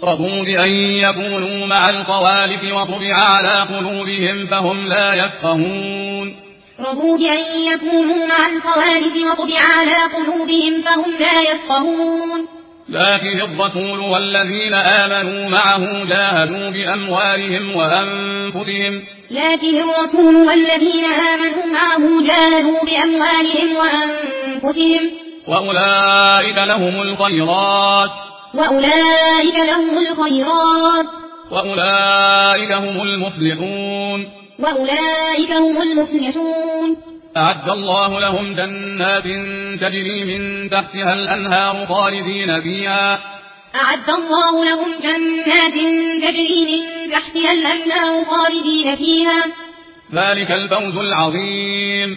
رضوا بأن يكونوا مع الخوالف وطبع على قلوبهم فهم لا يفقهون رضوا بأن يكونوا مع الخوالف وطبع على قلوبهم فهم لا يفقهون لكن الرسول والذين آمنوا معه جاهدوا بأموالهم وأنفسهم وأولئك لهم الخيرات وأولئك هم المفلحون أعد الله لهم جنات تجري من تحتها الأنهار خالدين فيها ذلك الفوز العظيم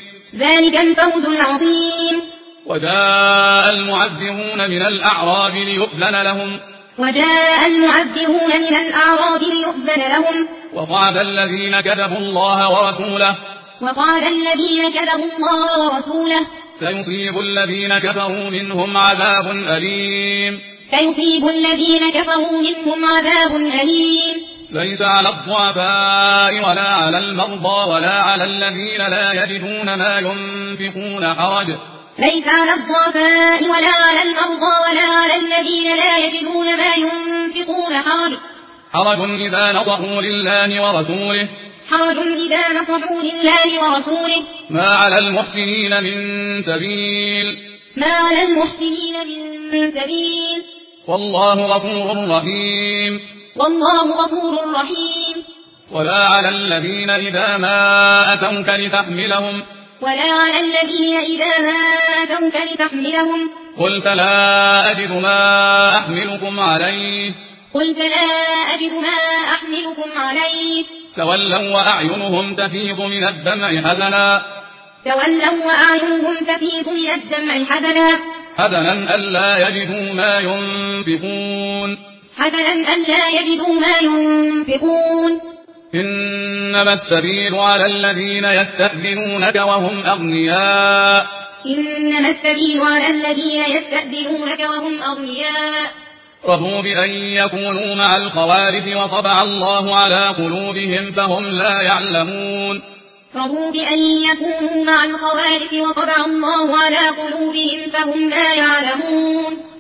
وجاء المعذرون من الأعراب ليؤذن لهم وقعد الذين كذبوا الله ورسوله سيصيب الذين كفروا منهم عذاب أليم ليس على الضعفاء ولا على المرضى ولا على الذين لا يجدون ما ينفقون حرج إذا نصحوا لله ورسوله ما على المحسنين من سبيل والله غفور رحيم ولا على الذين إذا ما أتوك لتحملهم قلت لا أجد ما أحملكم عليه تولوا وأعينهم تفيض من الدمع حزنا ألا يجدوا ما ينفقون إنما السبيل على الذين يستأذنونك وهم أغنياء رضوا بأن يكونوا مع الخوالف وطبع الله على قلوبهم فهم لا يعلمون